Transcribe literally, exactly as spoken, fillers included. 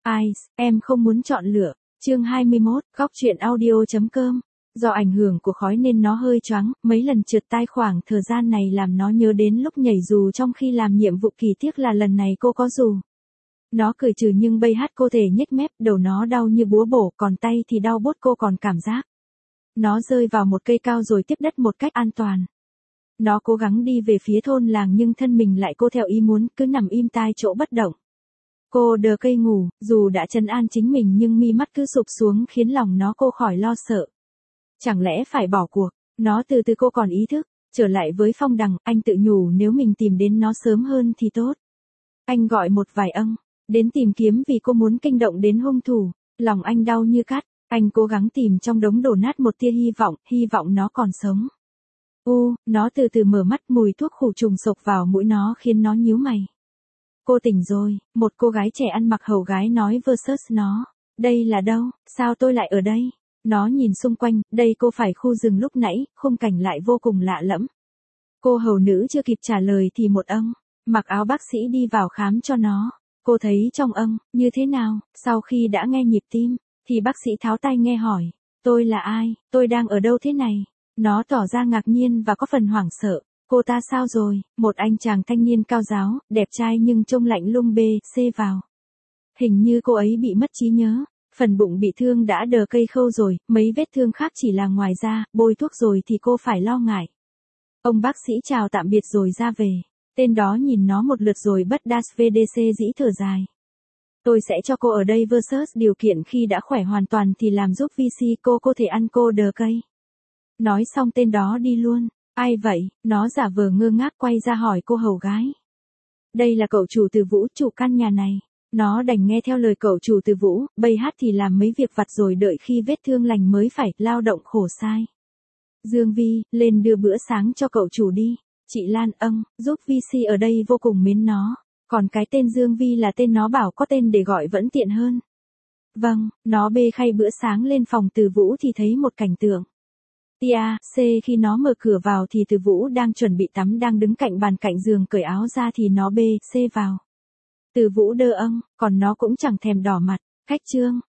Ai, em không muốn chọn lựa. Chương hai mươi mốt, góc truyện audio.com. Do ảnh hưởng của khói nên nó hơi choáng, mấy lần trượt tai khoảng thời gian này làm nó nhớ đến lúc nhảy dù trong khi làm nhiệm vụ, kỳ tiếc là lần này cô có dù. Nó cười trừ nhưng bây hát cô thể nhếch mép, đầu nó đau như búa bổ, còn tay thì đau bốt, cô còn cảm giác. Nó rơi vào một cây cao rồi tiếp đất một cách an toàn. Nó cố gắng đi về phía thôn làng nhưng thân mình lại cô theo ý muốn, cứ nằm im tai chỗ bất động. Cô đờ cây ngủ, dù đã trấn an chính mình nhưng mi mắt cứ sụp xuống khiến lòng nó cô khỏi lo sợ. Chẳng lẽ phải bỏ cuộc, nó từ từ cô còn ý thức, trở lại với Phong Đằng, anh tự nhủ nếu mình tìm đến nó sớm hơn thì tốt. Anh gọi một vài ông, đến tìm kiếm vì cô muốn kinh động đến hung thủ, lòng anh đau như cắt, anh cố gắng tìm trong đống đổ nát một tia hy vọng, hy vọng nó còn sống. U, nó từ từ mở mắt, mùi thuốc khử trùng xộc vào mũi nó khiến nó nhíu mày. Cô tỉnh rồi, một cô gái trẻ ăn mặc hầu gái nói versus nó. Đây là đâu, sao tôi lại ở đây? Nó nhìn xung quanh, đây cô phải khu rừng lúc nãy, khung cảnh lại vô cùng lạ lẫm. Cô hầu nữ chưa kịp trả lời thì một ông, mặc áo bác sĩ đi vào khám cho nó. Cô thấy trong ông, như thế nào, sau khi đã nghe nhịp tim, thì bác sĩ tháo tai nghe hỏi, tôi là ai, tôi đang ở đâu thế này? Nó tỏ ra ngạc nhiên và có phần hoảng sợ. Cô ta sao rồi? Một anh chàng thanh niên cao ráo, đẹp trai nhưng trông lạnh lùng bê xê vào. Hình như cô ấy bị mất trí nhớ, phần bụng bị thương đã đờ cây khâu rồi, mấy vết thương khác chỉ là ngoài da, bôi thuốc rồi thì cô phải lo ngại. Ông bác sĩ chào tạm biệt rồi ra về, tên đó nhìn nó một lượt rồi bất đas vê đê xê dĩ thở dài. Tôi sẽ cho cô ở đây versus điều kiện khi đã khỏe hoàn toàn thì làm giúp vê xê cô có thể ăn cô đờ cây. Nói xong tên đó đi luôn. Ai vậy? Nó giả vờ ngơ ngác quay ra hỏi cô hầu gái. Đây là cậu chủ Từ Vũ, chủ căn nhà này. Nó đành nghe theo lời cậu chủ Từ Vũ, bây hát thì làm mấy việc vặt rồi đợi khi vết thương lành mới phải lao động khổ sai. Dương Vi, lên đưa bữa sáng cho cậu chủ đi. Chị Lan âng, giúp vê xê ở đây vô cùng mến nó. Còn cái tên Dương Vi là tên nó bảo có tên để gọi vẫn tiện hơn. Vâng, nó bê khay bữa sáng lên phòng Từ Vũ thì thấy một cảnh tượng. Tia, C khi nó mở cửa vào thì Từ Vũ đang chuẩn bị tắm đang đứng cạnh bàn cạnh giường cởi áo ra thì nó bê C vào. Từ Vũ đơ âng, còn nó cũng chẳng thèm đỏ mặt, khách trương,